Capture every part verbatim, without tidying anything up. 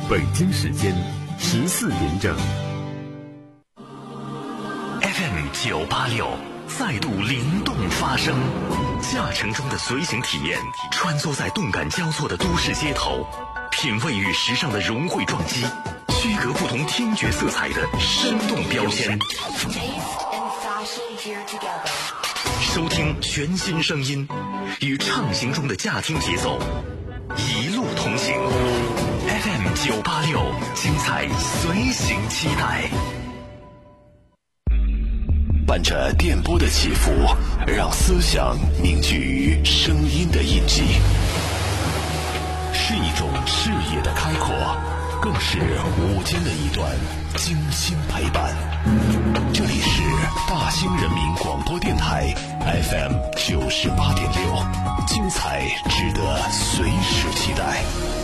北京时间十四点整。 F M 九八六再度灵动发声，驾乘中的随行体验，穿梭在动感交错的都市街头，品味与时尚的融汇撞击，区隔不同听觉色彩的生动标签。收听全新声音，与畅行中的驾听节奏，一路同行。F M 九八六，精彩随行期待。 伴着电波的起伏，让思想凝聚于声音的印记，是一种视野的开阔，更是午间的一段精心陪伴。这里是大兴人民广播电台 F M 九十八点六，精彩值得随时期待。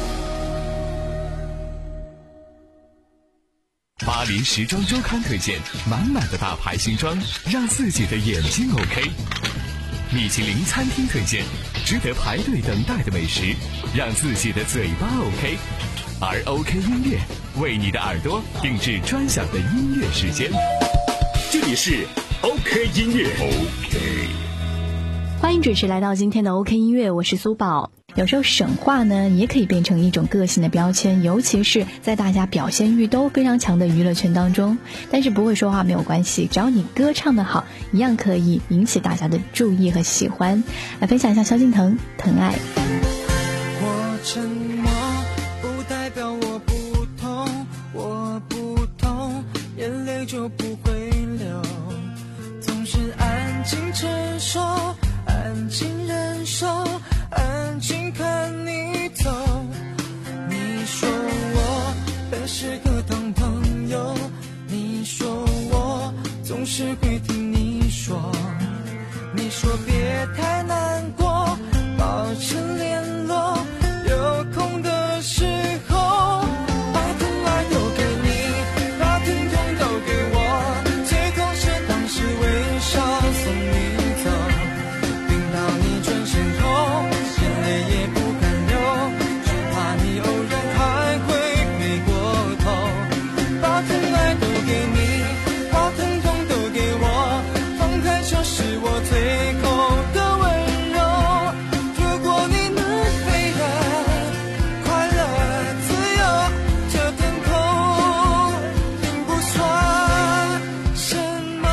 巴黎时装周刊推荐满满的大牌新装，让自己的眼睛 OK。米其林餐厅推荐值得排队等待的美食，让自己的嘴巴 OK。而 OK 音乐为你的耳朵定制专享的音乐时间。这里是 OK 音乐 OK。 欢迎准时来到今天的 OK 音乐，我是苏宝。有时候省话呢也可以变成一种个性的标签，尤其是在大家表现欲都非常强的娱乐圈当中。但是不会说话没有关系，只要你歌唱得好，一样可以引起大家的注意和喜欢。来分享一下萧敬腾疼爱。 我沉默不代表我不痛，我不痛眼泪就不会流，总是安静承受，安静忍受，安静看你走。你说我本是个当朋友，你说我总是会听你说，你说别太难过，保持联络，有空的时候把疼爱都给你，把疼痛都给我，最后是当时微笑送你走，等到你转身后眼泪也不敢流，只怕你偶然还会回过头，把疼爱都给你，把疼痛都给我，放开手是我最后的温柔。如果你能飞得快乐自由，这疼痛并不算什么。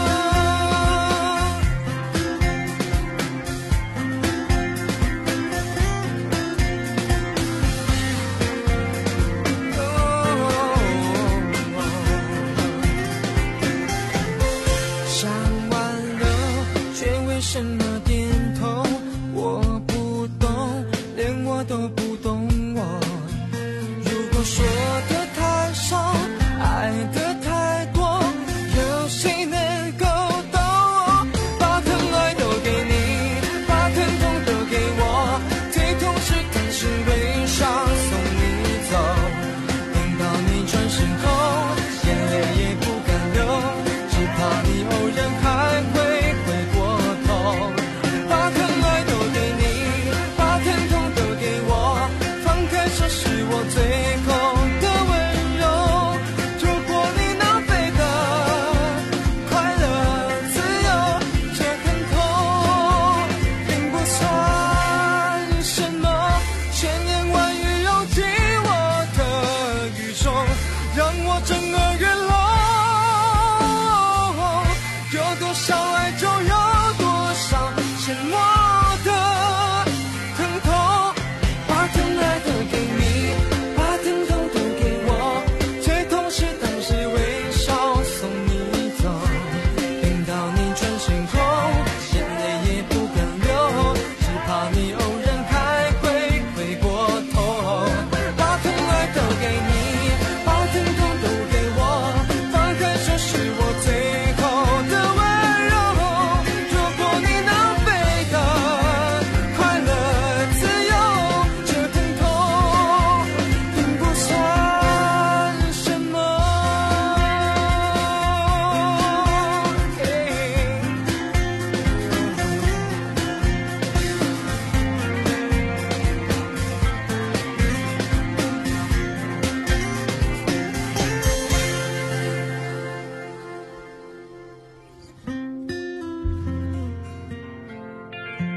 想挽留，却为什么点头？我不懂，连我都不懂我。如果说的太少，爱的太多，有谁能够懂？把疼爱都给你，把疼痛都给我，最痛是当时微笑送你走，等到你转身后眼泪也不敢流，只怕你偶然还会回过头，把疼爱都给你，把疼痛都给我，放开手是我最后的温柔。如果你能飞得快乐自由，这疼痛并不算什么，千言万语揉进我的语中，让我整个人聋。有多少爱就有多少沉默的疼痛，把疼爱都给你，把疼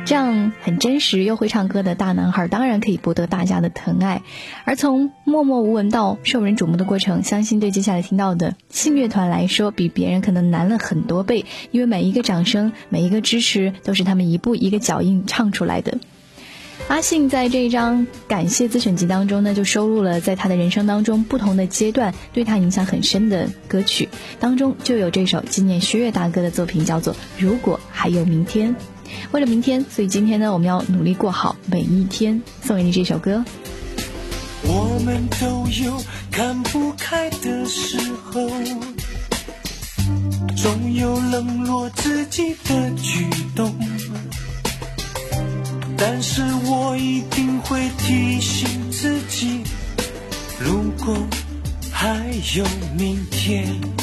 这样很真实又会唱歌的大男孩当然可以博得大家的疼爱。而从默默无闻到受人瞩目的过程，相信对接下来听到的信乐团来说比别人可能难了很多倍，因为每一个掌声每一个支持都是他们一步一个脚印唱出来的。阿信在这一张感谢自选集当中呢，就收录了在他的人生当中不同的阶段对他影响很深的歌曲，当中就有这首纪念薛岳大哥的作品，叫做《如果还有明天》。为了明天，所以今天呢，我们要努力过好每一天。送给你这首歌。 我们都有看不开的时候，总有冷落自己的举动，但是我一定会提醒自己，如果还有明天。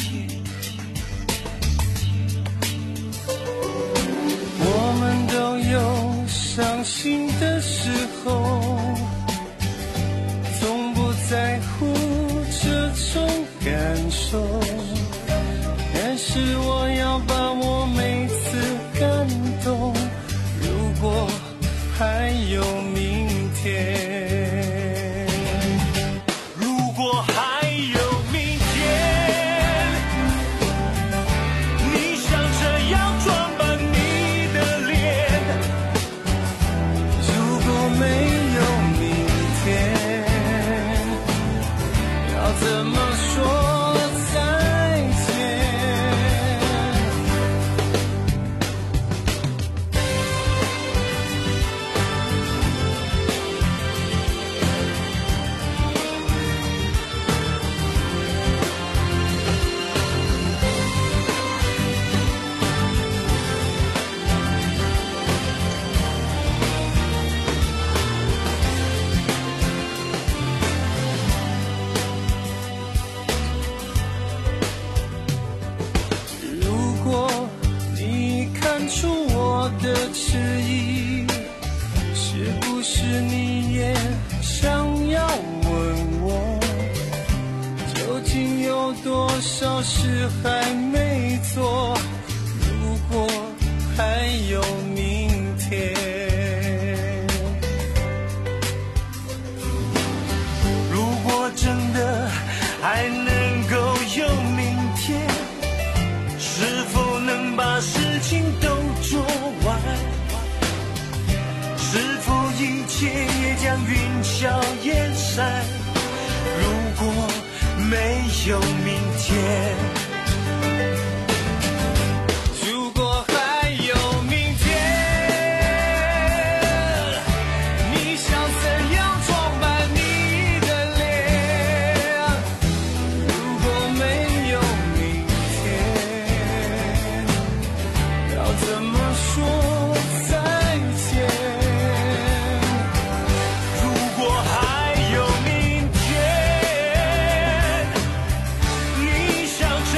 我们都有伤心的时候，从不在乎这种感受，但是我要把握每次感动，如果还有明天，如果还有明天，你想这样装扮你的脸，如果没有明天，要怎么说再见？出我的迟疑，是不是你也想要问我，究竟有多少事还没做？如果还有明天，如果真的还能够有明天，是否能把事情都做完？是否一切也将云消烟散？如果没有明天，如果还有明天，你想怎样装扮你的脸？如果没有明天，要怎么说再见？如果还有明天，你想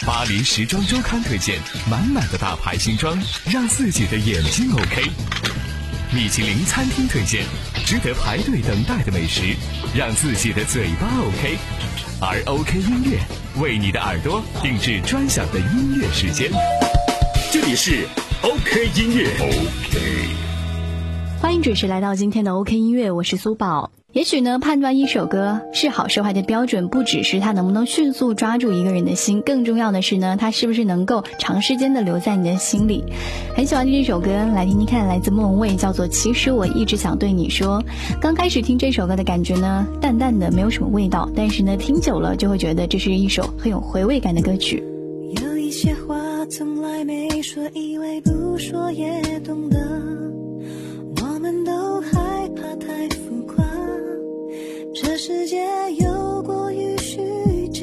巴黎时装周刊推荐满满的大牌新装，让自己的眼睛 OK。米其林餐厅推荐值得排队等待的美食，让自己的嘴巴 OK。而 OK 音乐为你的耳朵定制专享的音乐时间。 这里是 OK 音乐 OK。 欢迎准时来到今天的 OK 音乐，我是苏宝。也许呢，判断一首歌是好是坏的标准不只是它能不能迅速抓住一个人的心，更重要的是呢，它是不是能够长时间的留在你的心里。很喜欢这首歌，来听听看，来自莫文蔚，叫做其实我一直想对你说。刚开始听这首歌的感觉呢，淡淡的没有什么味道，但是呢，听久了就会觉得这是一首很有回味感的歌曲。 有一些话从来没说，以为不说也懂得，我们都害怕太浮夸，这世界有过于虚假。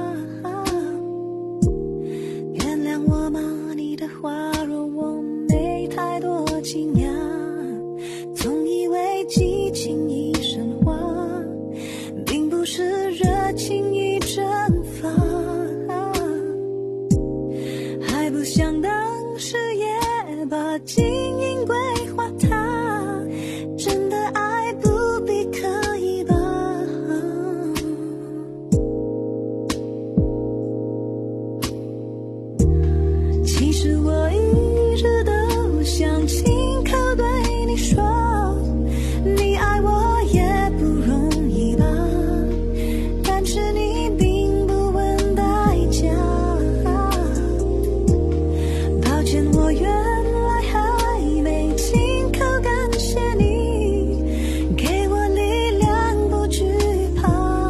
原谅我吗？你的话若我没太多惊讶，总以为激情已升华，并不是热情已蒸发，还不想当时也把经营规划它，真的爱不必可以吧。其实我一直都想亲口对你说，你爱我也不容易吧，但是你并不问代价。抱歉，我原来还没亲口感谢你，给我力量不惧怕。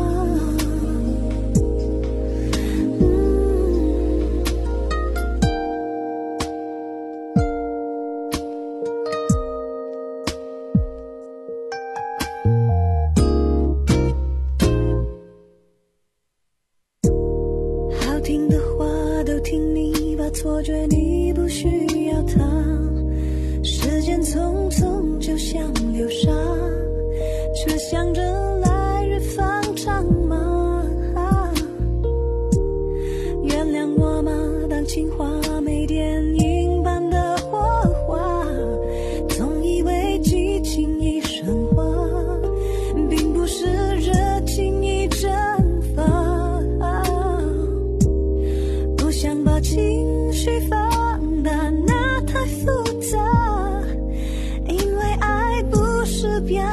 好听的话都听你，把错觉你不需要它，时间匆匆就像流沙，却想着来日方长吗？原谅我吗？当情话没电影般的火花，总以为激情已升华，并不是热情已蒸发，不想把情绪放大，那太复杂，因为爱不是表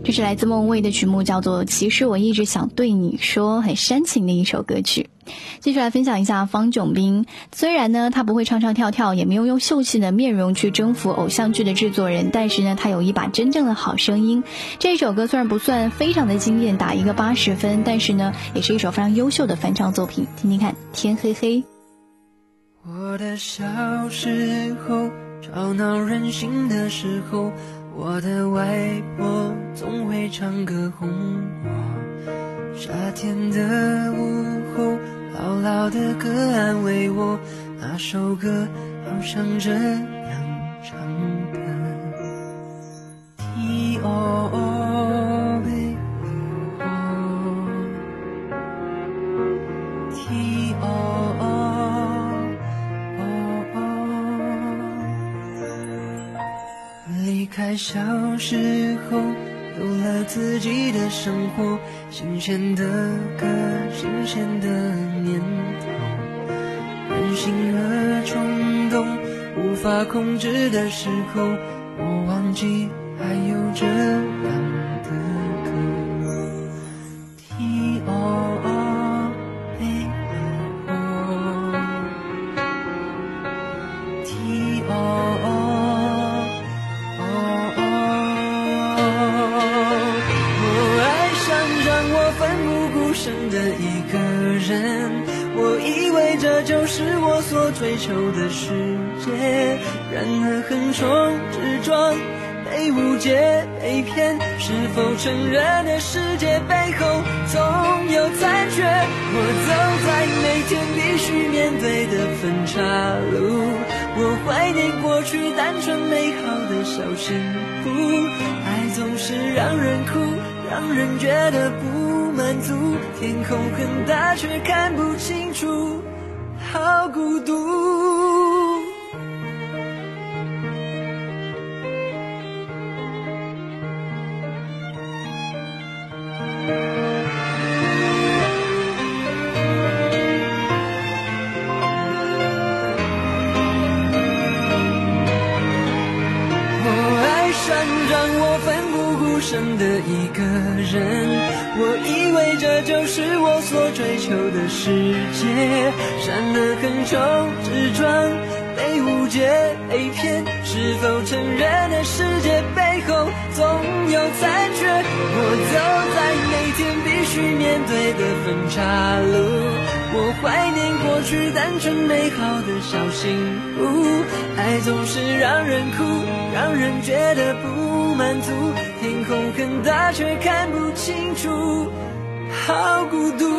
这是来自孟蔚的曲目，叫做《其实我一直想对你说》，很煽情的一首歌曲。继续来分享一下方炯斌，虽然呢他不会唱唱跳跳，也没有用秀气的面容去征服偶像剧的制作人，但是呢他有一把真正的好声音。这首歌虽然不算非常的惊艳，打一个八十分，但是呢也是一首非常优秀的翻唱作品，听听看。天黑黑。 我的小时候，吵闹任性的时候，我的外婆总会唱歌哄我，夏天的午后，牢牢的歌安慰我，那首歌好像这样唱的。T O O baby T O O离开小时候，有了自己的生活，新鲜的歌，新鲜的念头，任性和冲动无法控制的时候，我忘记还有这样的歌。 T O O baby T O O的一个人，我以为这就是我所追求的世界，然而横冲直撞，被误解被骗，是否成人的世界背后总有残缺？我走在每天必须面对的分岔路，我怀念过去单纯美好的小幸福，爱总是让人哭，让人觉得不满足，天空很大却看不清楚，好孤独。我爱上让我奋不顾身的一个人，我以为这就是我所追求的世界，然而横冲直撞，被误解被骗，是否成人的世界背后总有残缺？我走在每天必须面对的分岔路，我怀念过去单纯美好的小幸福，爱总是让人哭，让人觉得不满足，天空很大却看不清楚，好孤独。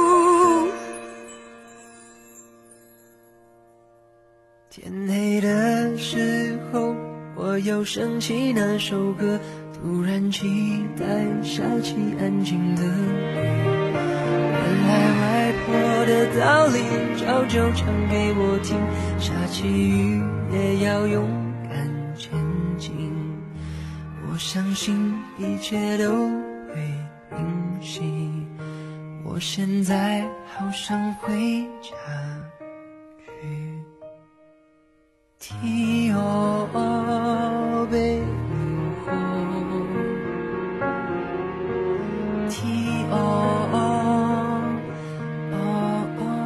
天黑的时候，我又想起那首歌，突然期待下起安静的雨。原来外婆的道理早就讲给我听，下起雨也要勇敢前进。我相信一切都会平息，我现在好想回家去。T O O baby T O O O O。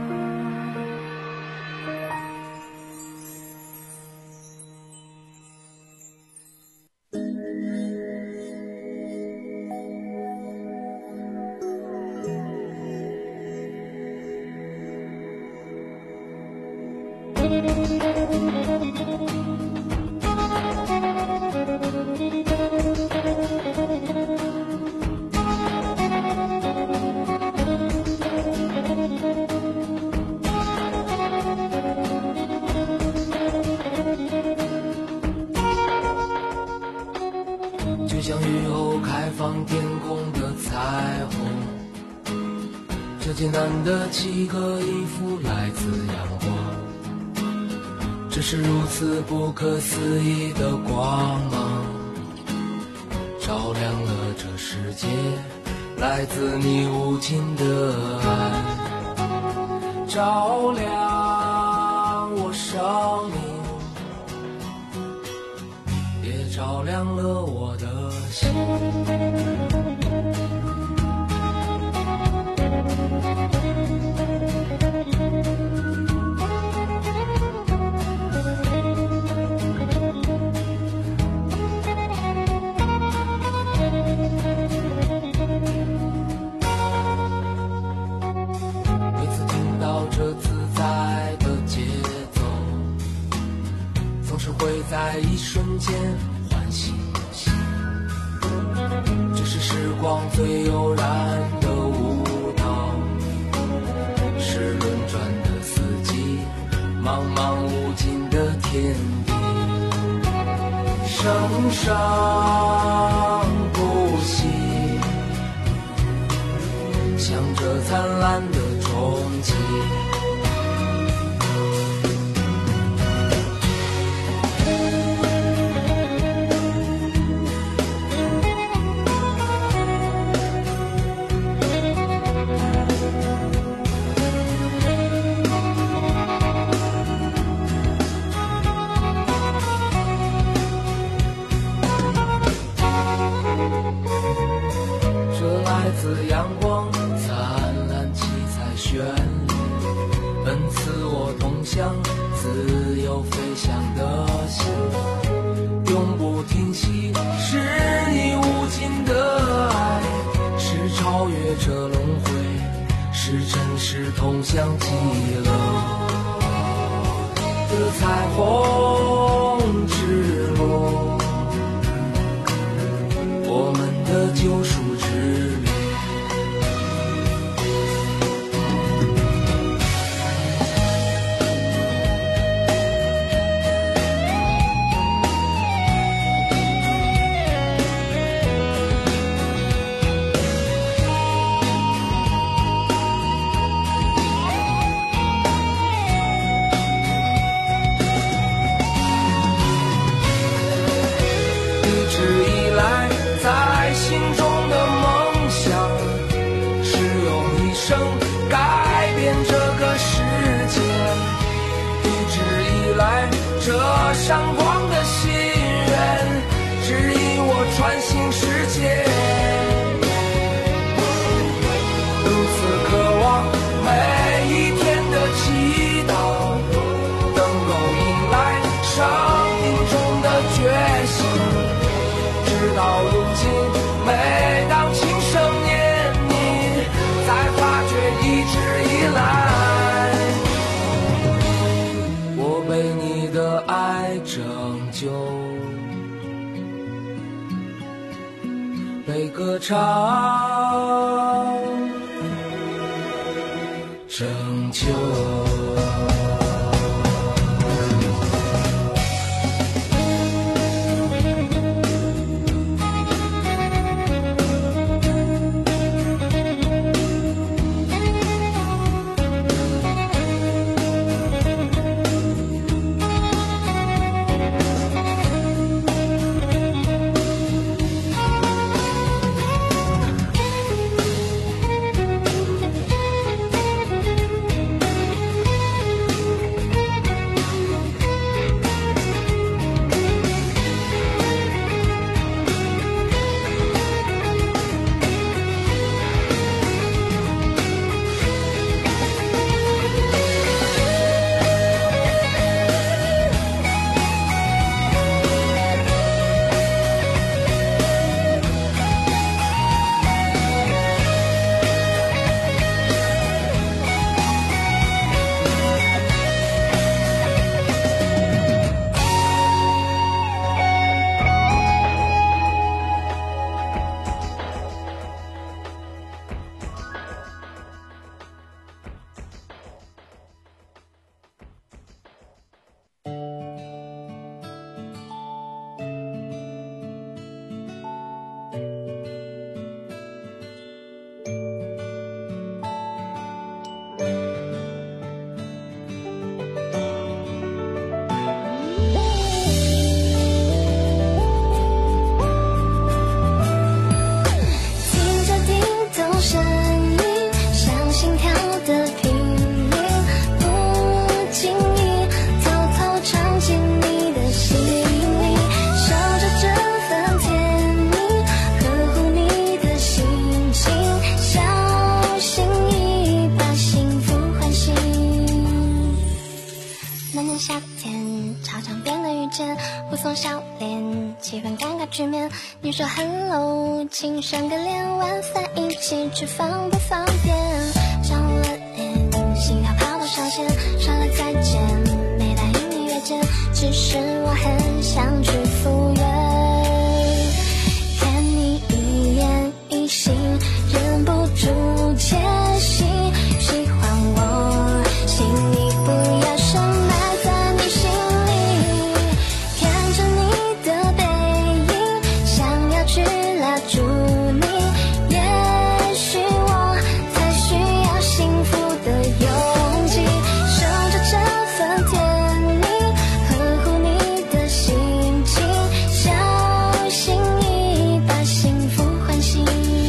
就像雨后开放天空的彩虹，这简单的几个音符来自阳光，这是如此不可思议的光芒，照亮了这世界，来自你无尽的爱，照亮我生命，也照照亮了我的心。每次听到这自在的节奏，总是会在一瞬间唤醒心。这是时光最悠然的舞蹈，是轮转的四季，茫茫无尽的天地，生生不息，向着灿烂的憧憬。这来自阳光灿烂七彩旋律，奔驰我通向自由飞翔的心，永不停息，是你无尽的爱，是超越这轮回，是真实通向极乐的彩虹之路，我们的救赎之旅。一直以来在心中的梦想，是用一生改变这个世界。一直以来这闪光的心愿，指引我穿行世界。如此渴望每一天的祈祷，能够迎来生命中的觉醒。直到如今，每当轻声念你，才发觉一直以来，我被你的爱拯救，被歌唱拯救。 年夏天，操场边的遇见，护送笑脸，气氛尴尬局面。你说 hello， 请上个脸，晚饭一起吃方不方便？上了脸，心跳跑到上线，说了再见，没答应你约见，只是我很想去赴约。看你一眼一心，忍不住窃喜，喜欢我，请你不要深埋在你心里。看着你的背影，想要去拉住你，也许我才需要幸福的勇气，守着这份甜蜜，呵护你的心情，小心翼翼把幸福唤醒。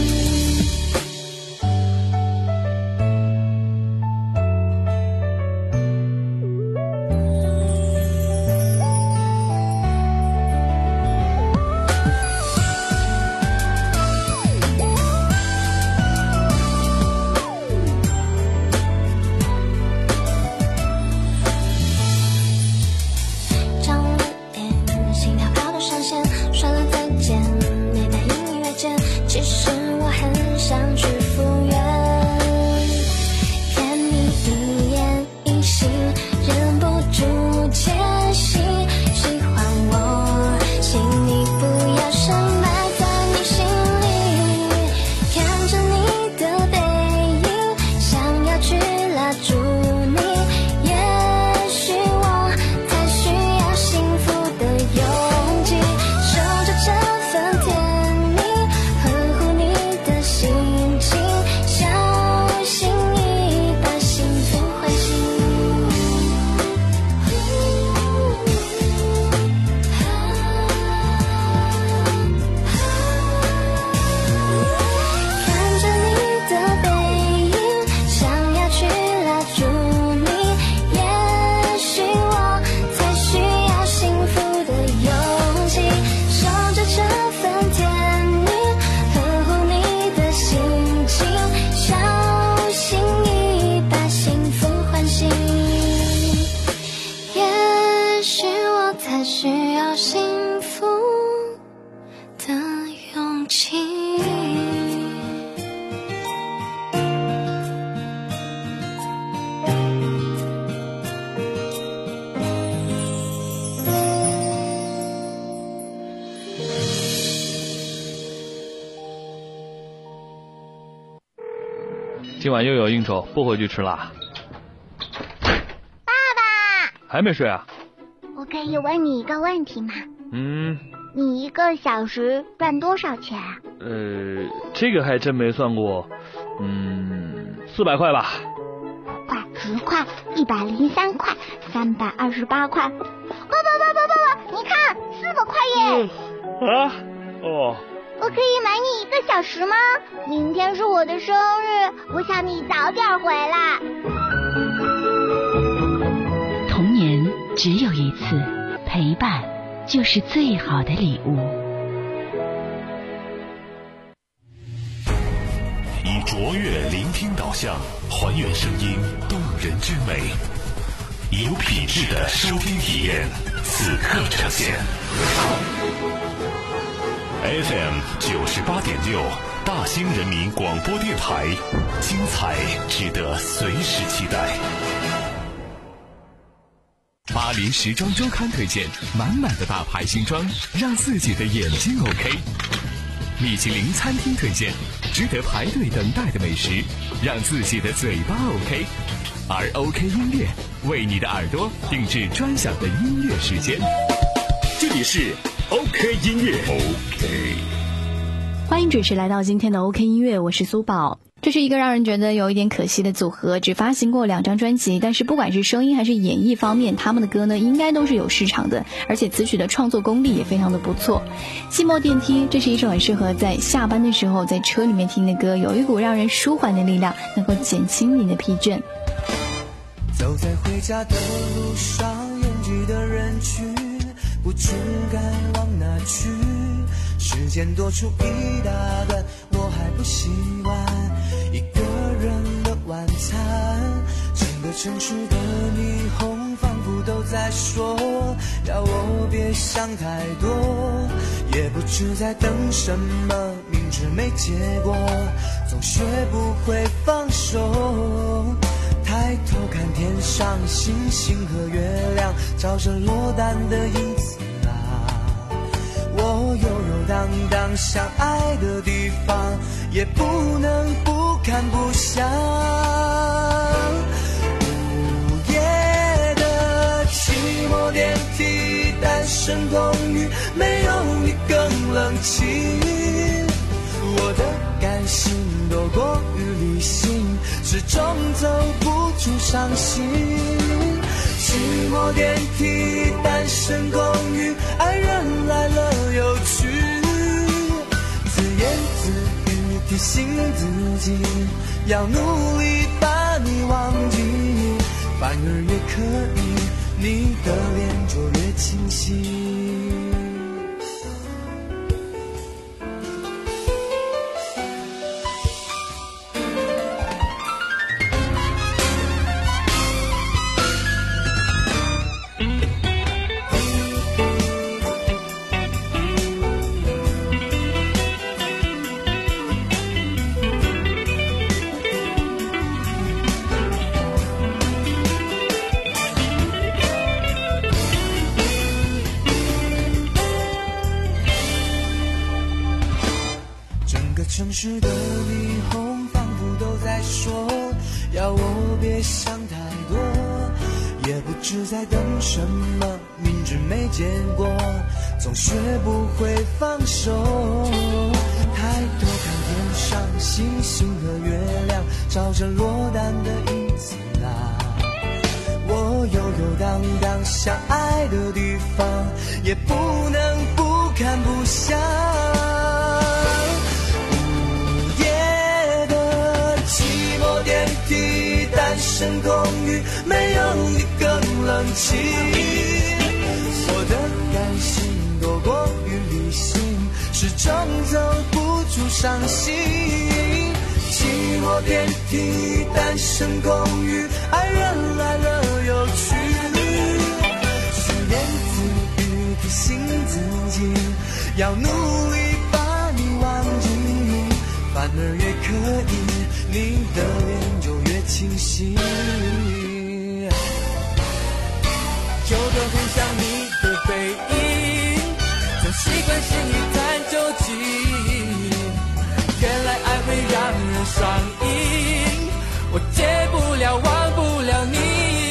张了脸，心跳跑到上线，说了再见，没答应你约见，其实我很想去赴约。看你一眼一心，忍不住窃喜，喜欢我，请你不要深埋在你心里。看着你的背影，想要去拉住你，也许我才需要幸福的勇气，守着这份甜蜜，呵护你的心情，小心翼翼把幸福唤醒。看着你的背影，想要去拉住你，也许我才需要幸福的勇气，守着这份甜蜜，呵护你的心情，小心翼翼把幸福唤醒。也许我才需要幸福的勇气。 今晚又有应酬，不回去吃啦。 爸爸， 还没睡啊？ 我可以问你一个问题吗？ 嗯， 你一个小时赚多少钱啊？ 呃，这个还真没算过。嗯，四百块吧。 快，十块，一百零三块，三百二十八块。爸爸爸爸爸爸，你看，四百块耶！ 啊？哦。 我可以买你一个小时吗？明天是我的生日，我想你早点回来。 童年只有一次，陪伴就是最好的礼物。 以卓越聆听导向，还原声音动人之美，有品质的收听体验，此刻呈现。F M 九十八点六，大兴人民广播电台，精彩值得随时期待。 巴黎时装周刊推荐，满满的大牌新装，让自己的眼睛 OK。米其林餐厅推荐，值得排队等待的美食，让自己的嘴巴 OK。而 OK 音乐为你的耳朵定制专享的音乐时间。这里是 OK 音乐 OK。 欢迎准时来到今天的 OK 音乐，我是苏宝。这是一个让人觉得有一点可惜的组合，只发行过两张专辑，但是不管是声音还是演绎方面，他们的歌呢应该都是有市场的，而且词曲的创作功力也非常的不错。寂寞电梯，这是一首很适合在下班的时候在车里面听的歌，有一股让人舒缓的力量，能够减轻你的疲倦。 走在回家的路上，拥挤的人群，不知该往哪去，时间多出一大段，我还不习惯一个人的晚餐，整个城市的霓虹仿佛都在说要我别想太多，也不知在等什么，明知没结果，总学不会放手。抬头看天上星星和月亮，照着落单的影子啊，我悠悠荡荡想爱的地方，也不能不看不想。午夜的寂寞电梯，单身公寓，没有你更冷清。我的感性多过于理性，始终走不出伤心。寂寞电梯，单身公寓，爱人来了又去，自言自语提醒自己，要努力把你忘记，反而越刻意，你的脸就越清晰。城市的霓虹仿佛都在说要我别想太多，也不知在等什么，明知没结果，总学不会放手。抬头看天上星星和月亮，照着落单的影子啊，我悠悠荡荡想爱的地方，也不能不看不想。电梯，单身公寓，没有你更冷清。我的感性多过于理性，始终走不出伤心。寂寞电梯，单身公寓，爱人来了又去，自言自语提醒自己，要努力把你忘记，反而越刻意，你的脸就越清晰。就都很像你的背影，总习惯心一探究竟，原来爱会让人上瘾，我戒不了忘不了你。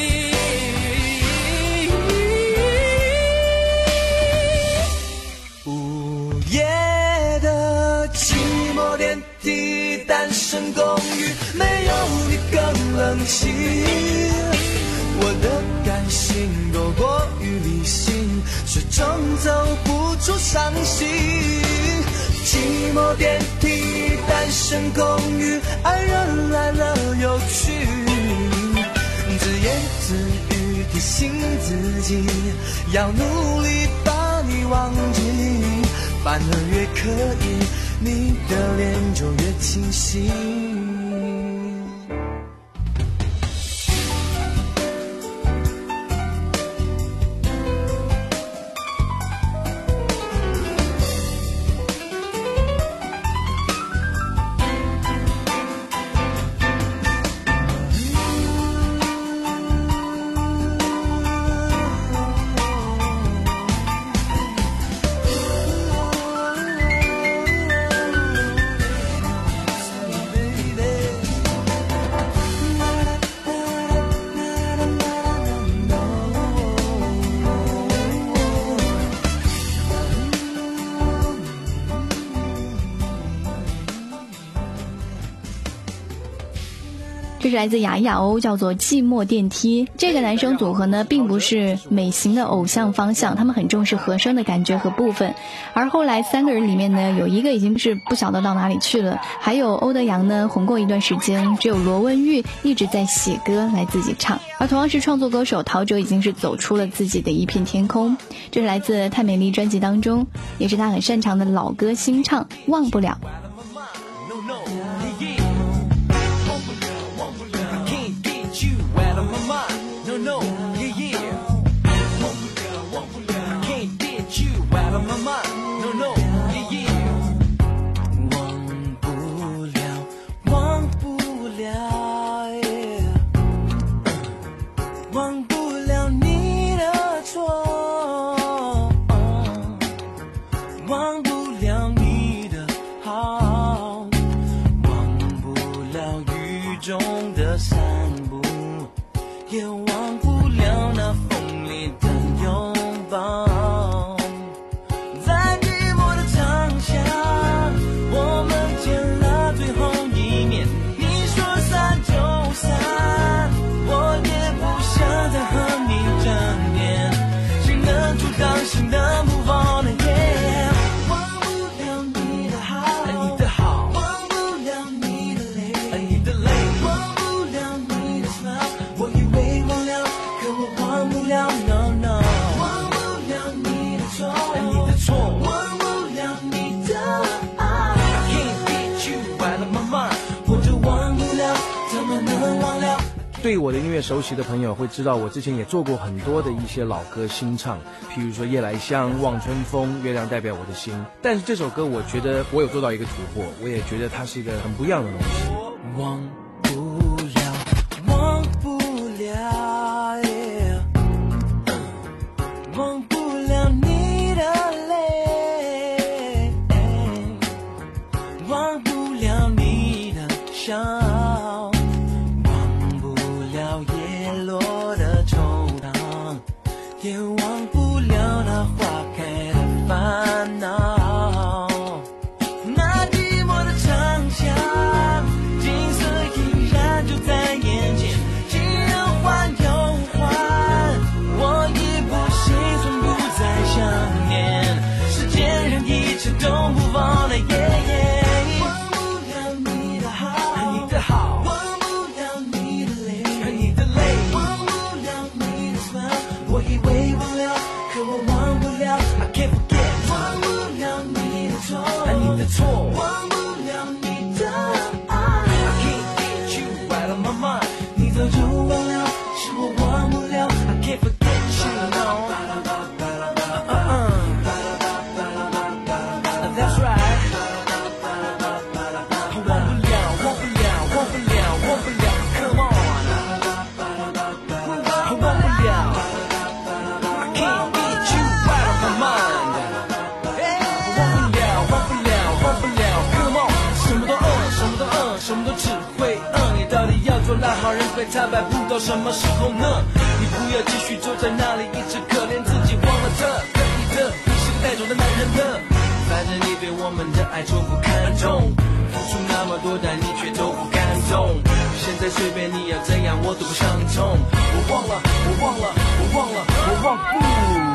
午夜的寂寞电梯，单身公寓，没有你更冷清。我的感性多过于理性，始终走不出伤心。寂寞电梯，单身公寓，爱人来了又去，自言自语提醒自己，要努力把你忘记，反而越刻意，你的脸就越清晰。 这是来自雅雅欧，叫做寂寞电梯。这个男生组合呢，并不是美型的偶像方向，他们很重视和声的感觉和部分。而后来三个人里面呢，有一个已经是不晓得到哪里去了，还有欧德阳呢红过一段时间，只有罗文玉一直在写歌来自己唱。而同样是创作歌手陶喆已经是走出了自己的一片天空。这是来自太美丽专辑当中，也是他很擅长的老歌新唱，忘不了。 No, yeah, yeah. 忘不了你的错，忘不了你的好，忘不了雨中的散步，也忘不了那风里的拥抱。在寂寞的长巷，我们见了最后一面，你说散就散，我也不想再和你争辩，谁能阻挡心的move on again。 忘不了你的好，你的好，忘不了你的泪，你的泪，忘不了你的 smile， 我以为忘了，可我忘不了 no no， 忘不了你的错，你的错，忘不了你的爱。 I can't get you out of my mind， 我就忘不了，怎么能忘了？ 对我的音乐熟悉的朋友会知道，我之前也做过很多的一些老歌新唱，譬如说夜来香、望春风、月亮代表我的心。但是这首歌我觉得我有做到一个突破，我也觉得它是一个很不一样的东西。 忘不了，忘不了 yeah， 忘不了你的泪，忘不了你的笑，忘不了叶落的惆怅，也忘不了那花开的烦恼。那寂寞的长巷，景色依然就在眼前，既然换又换，我已不心酸，不再想念，时间让一切都move on了 yeah yeah。 忘不了你的好，你的好，忘不了你的泪，你的泪，忘不了你的 smile， 我以为忘了，可我忘不了 I can't forget， 忘不了你的错，你的错，忘不了你的爱。 I can't get you out of my mind， 你早就忘了，是我忘不了 I can't forget you no。 That's right， 忘不了，忘不了，忘不了，忘不了 Come on， 忘不了 I can't get you out of my mind， 忘不了，忘不了，忘不了 Come on， 什么都嗯，什么都嗯，什么都只会嗯，你到底要做烂好人被惨败，不到什么时候呢？你不要继续坐在那里一直可怜自己，忘了这可以的，你是个带走的男人的，反正你对我们的爱从不看重，付出那么多但你却都不感动，现在随便你要怎样我都不伤痛，我忘了，我忘了，我忘了，我忘不了。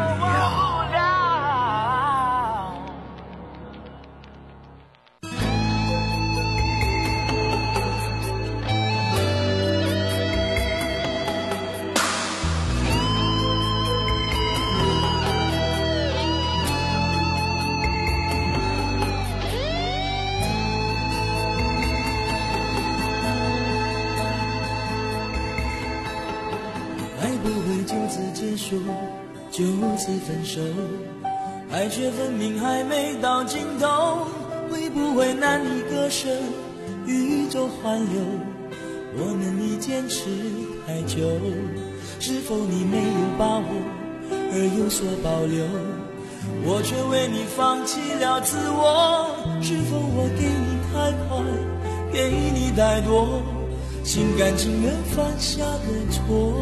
爱不会就此结束，就此分手，爱却分明还没到尽头，会不会难以割舍，宇宙环流，我们已坚持太久，是否你没有把握而有所保留，我却为你放弃了自我，是否我给你太快，给你太多，心甘情愿犯下的错，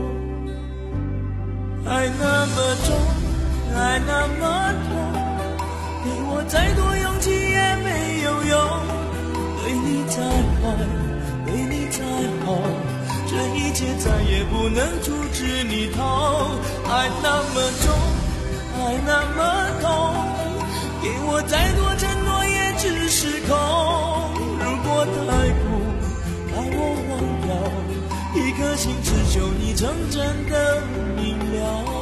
爱那么重，爱那么痛，给我再多勇气也没有用，对你再坏，对你再好，这一切再也不能阻止你逃，爱那么重，爱那么痛，给我再多承诺也只是空，如果太苦，把我忘掉，一颗心只求你真正的明了。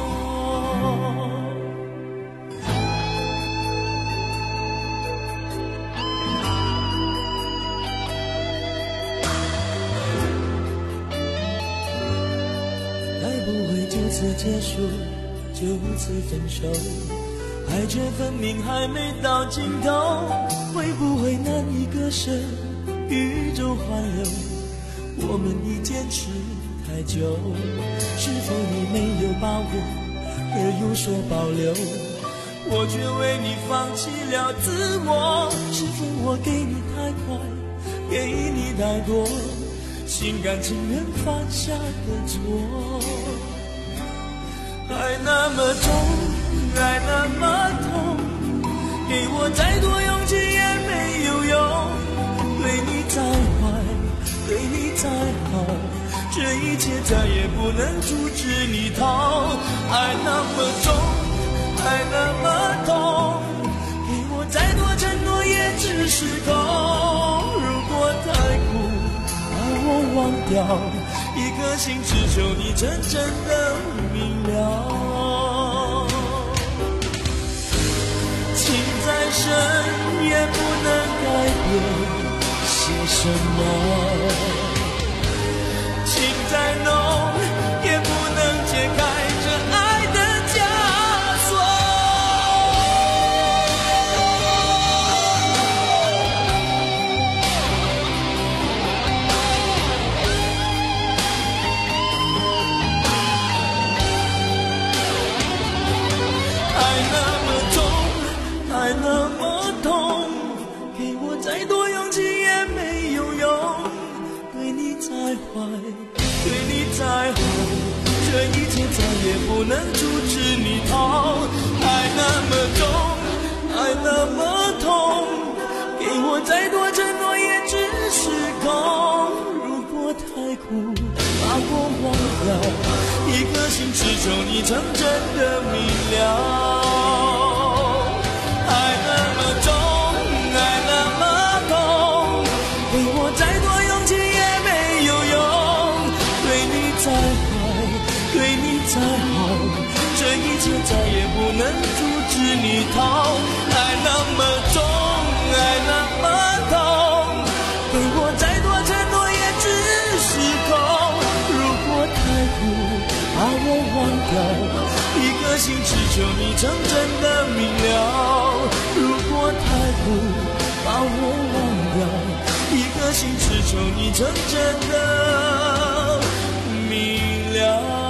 爱不会就此结束，就此分手，爱却分明还没到尽头，会不会难以割舍，宇宙环流，我们已坚持太太久？是否你没有把握而有所保留？我却为你放弃了自我。是否我给你太快，给你太多，心甘情愿犯下的错？爱那么重，爱那么痛，给我再多勇气也没有用。对你再坏，对你再好，这一切再也不能阻止你逃。爱那么重，爱那么痛，给我再多承诺也只是空。如果太苦，把我忘掉，一颗心只求你真正的明了。情再深也不能改变些什么，情再浓也不能解开这爱的枷锁。爱那么重，爱那么痛，给我再多勇气也没有用。对你再坏，对你再好，这一切再也不能阻止你逃。爱那么重，爱那么痛，给我再多承诺也只是空。如果太苦，把我忘掉，一颗心只求你真正的明了。爱那么重，爱那么痛，给我再多勇气也没有用。对你再坏，对你再好，这一切再也不能阻止你逃。爱那么重，爱那么痛，给我再多承诺也只是空。如果太苦，把我忘掉，一颗心只求你真正的明了。如果太苦，把我忘掉，一颗心只求你真正的明了。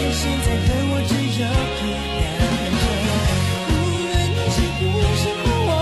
现在的我只有一个人，无论你是不是和我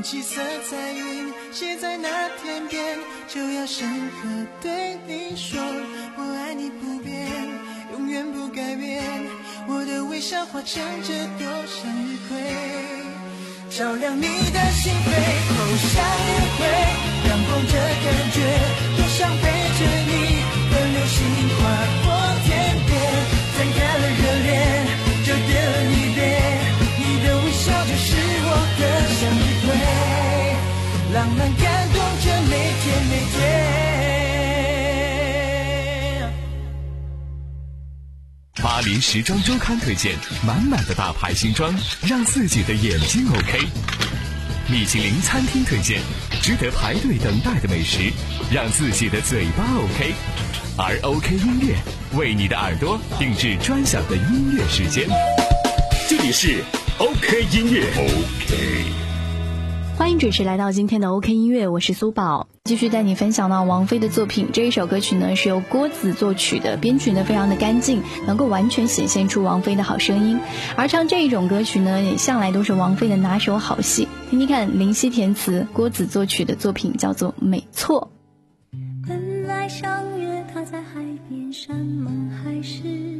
起色彩云写在那天边，就要深刻对你说，我爱你不变，永远不改变。我的微笑化成这朵向日葵，照亮你的心扉。哦，向日葵，阳光这感觉，多想陪着你的流星划过天边，展开了热恋，就点了一遍，你的微笑就是我的向日葵，浪漫感动着每天每天。 巴黎时装周刊推荐满满的大牌新装，让自己的眼睛 OK。米其林餐厅推荐值得排队等待的美食，让自己的嘴巴 OK。而 OK 音乐为你的耳朵定制专享的音乐时间， 这里是 OK 音乐。 OK， 欢迎准时来到今天的 OK 音乐，我是苏宝，继续带你分享到王菲的作品。这一首歌曲呢是由郭子作曲的，编曲呢非常的干净，能够完全显现出王菲的好声音。而唱这一种歌曲呢也向来都是王菲的拿手好戏。听听看，林夕填词，郭子作曲的作品叫做《没错》。 本来相约他在海边山盟海誓，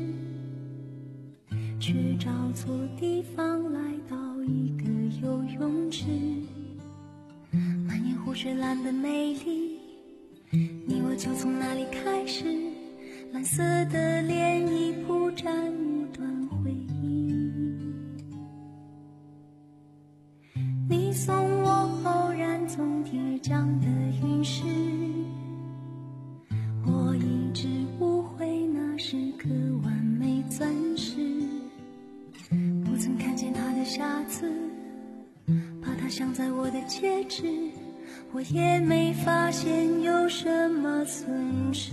却找错地方来到一个游泳池，满眼湖水蓝的美丽，你我就从那里开始，蓝色的涟漪铺展一段回忆。你送我偶然从天而降的陨石，我一直误会那是颗完美钻石，不曾看见它的瑕疵，把它镶在我的戒指，我也没发现有什么损失。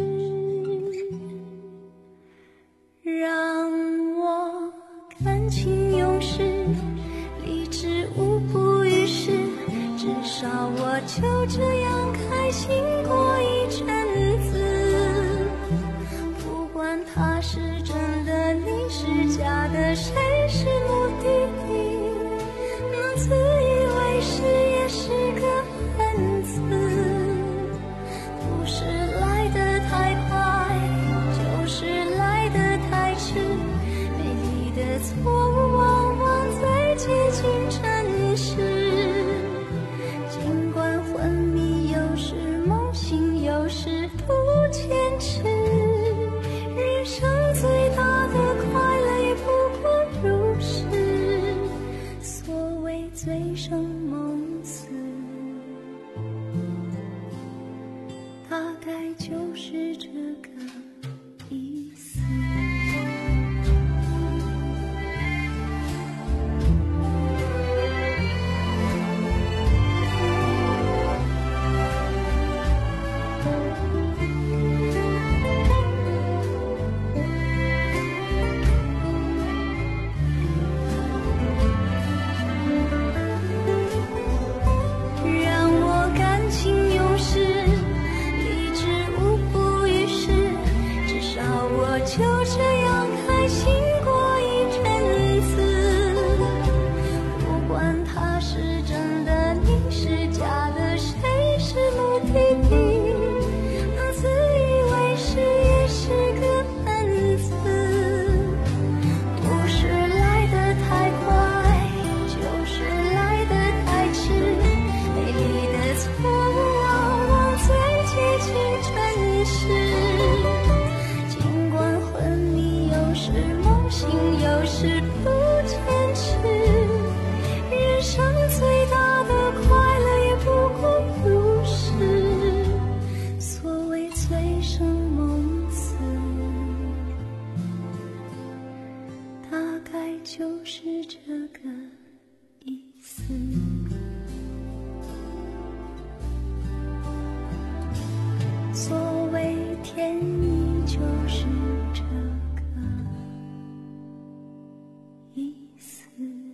让我感情用事，理智无补于事，至少我就这样开心过一阵子。不管他是真的，你是假的，谁是目的地，自以为是也是个骗子。不是来得太快，就是来得太迟，美丽的错误往往最接近真实。尽管昏迷有时梦醒有时不坚持，人生最大的快乐也不过如是，所谓醉生梦死，大概就是这个意思。就是这个意思。所谓天意就是这个意思。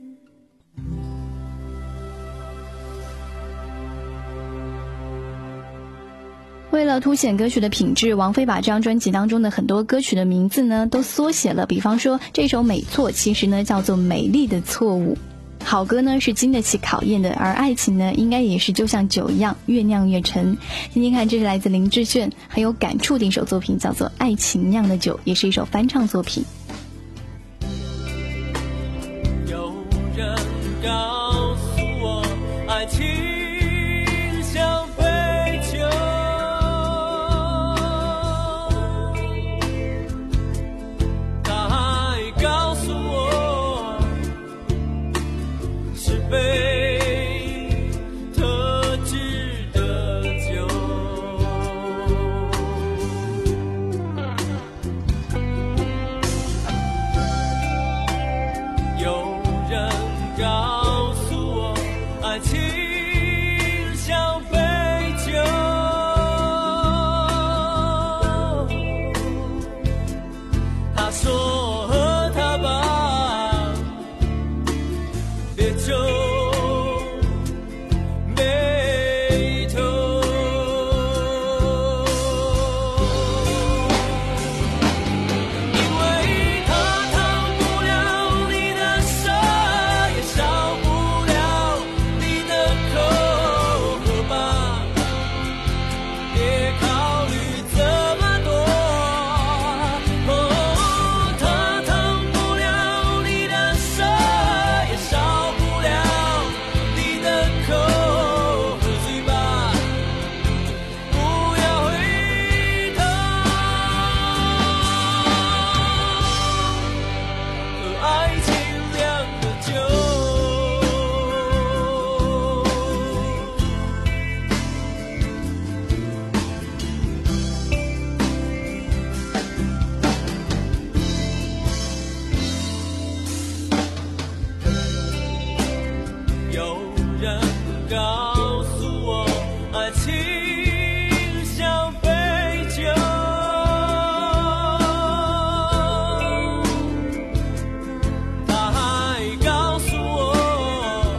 为了凸显歌曲的品质，王菲把这张专辑当中的很多歌曲的名字呢都缩写了，比方说这首《美错》其实呢叫做美丽的错误。 好歌呢是经得起考验的，而爱情呢应该也是就像酒一样，越酿越陈。听听看，这是来自林志炫很有感触的一首作品，叫做《爱情酿的酒》，也是一首翻唱作品。 有人告诉我，爱情像杯酒，他还告诉我是杯特制的酒。有人告诉我，爱情像杯酒，他说喝它吧，别酒没头。因为它烫不了你的舌，也烧不了你的口，喝吧，别考虑这么多。哦，它烫不了你的舌，也烧不了你的口，喝醉吧，不要回头。和爱情酿的酒。有人告诉我，爱情像杯酒，他还告诉我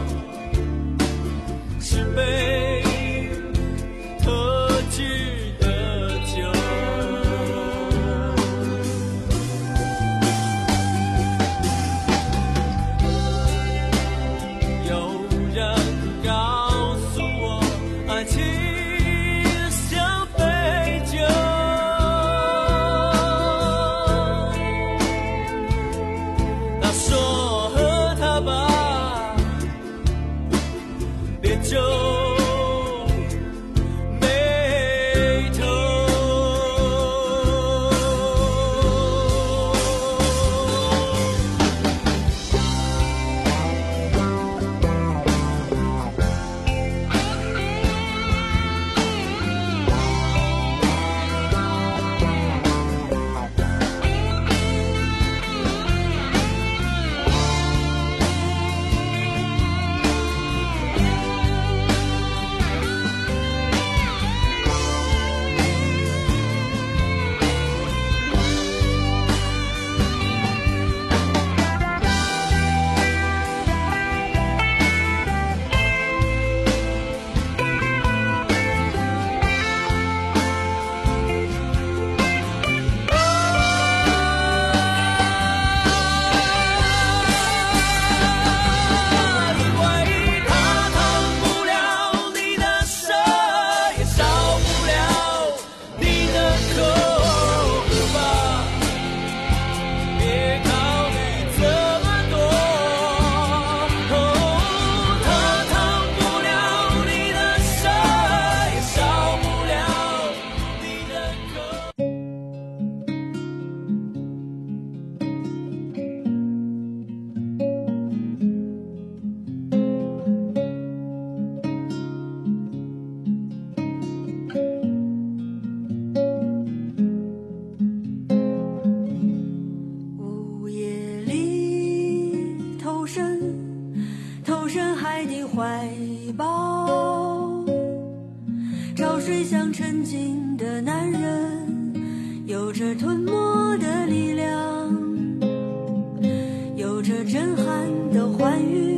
是杯特制的酒。有人告诉我，爱情像杯酒，他说喝它吧，别酒没头。 午夜里投身，投身海底怀抱，潮水像沉静的男人，有着吞没的力量，有着震撼的欢愉。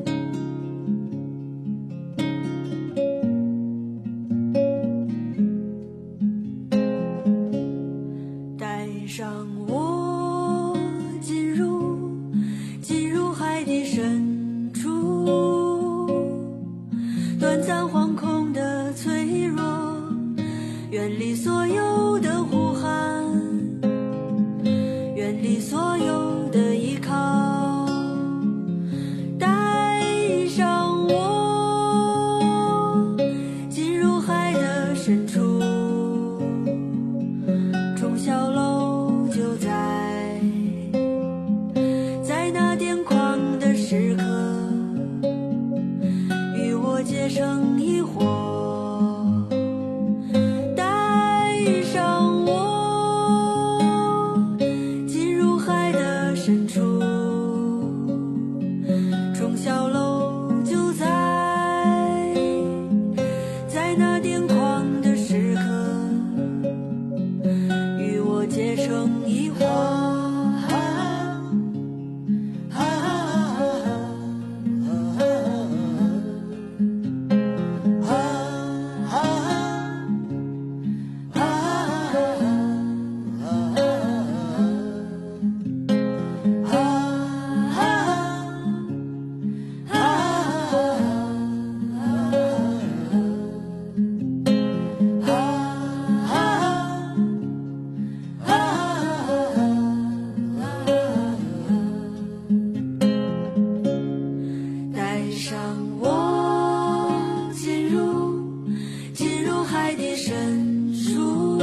带上我进入，进入海底深处。 短暂惶恐的脆弱，远离所有的呼喊，远离所有的依靠，带上我进入海的深处，钟小楼就在在那癫狂的时刻，与我结成一伙，带上我进入海的深处，钟小楼就在在那癫狂的时刻，与我结成一伙。带上我进入进入海底深处，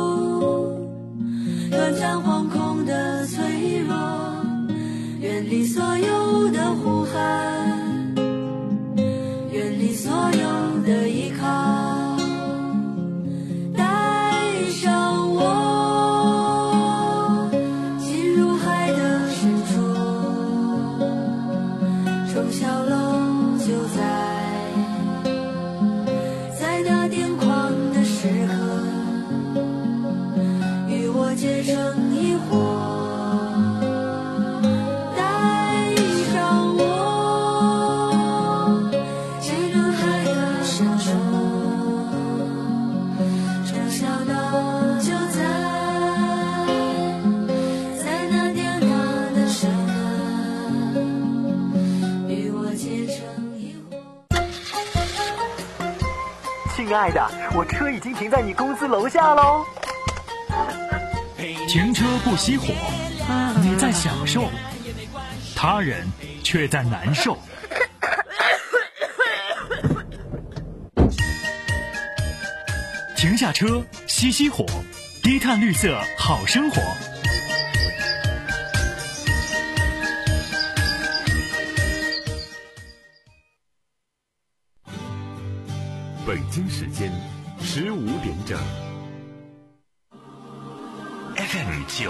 短暂惶恐的脆弱，远离所有的呼喊，远离所有的依靠，带上我进入海的深处，钟小楼就在在那癫狂的时刻，与我结成一伙，带上我进入海的深处，钟小楼就在在那癫狂的时刻，与我结成一伙。 亲爱的，我车已经停在你公司楼下喽。 停车不熄火，你在享受，他人却在难受。停下车，熄熄火，低碳绿色好生活。 北京时间十五点整。F M 九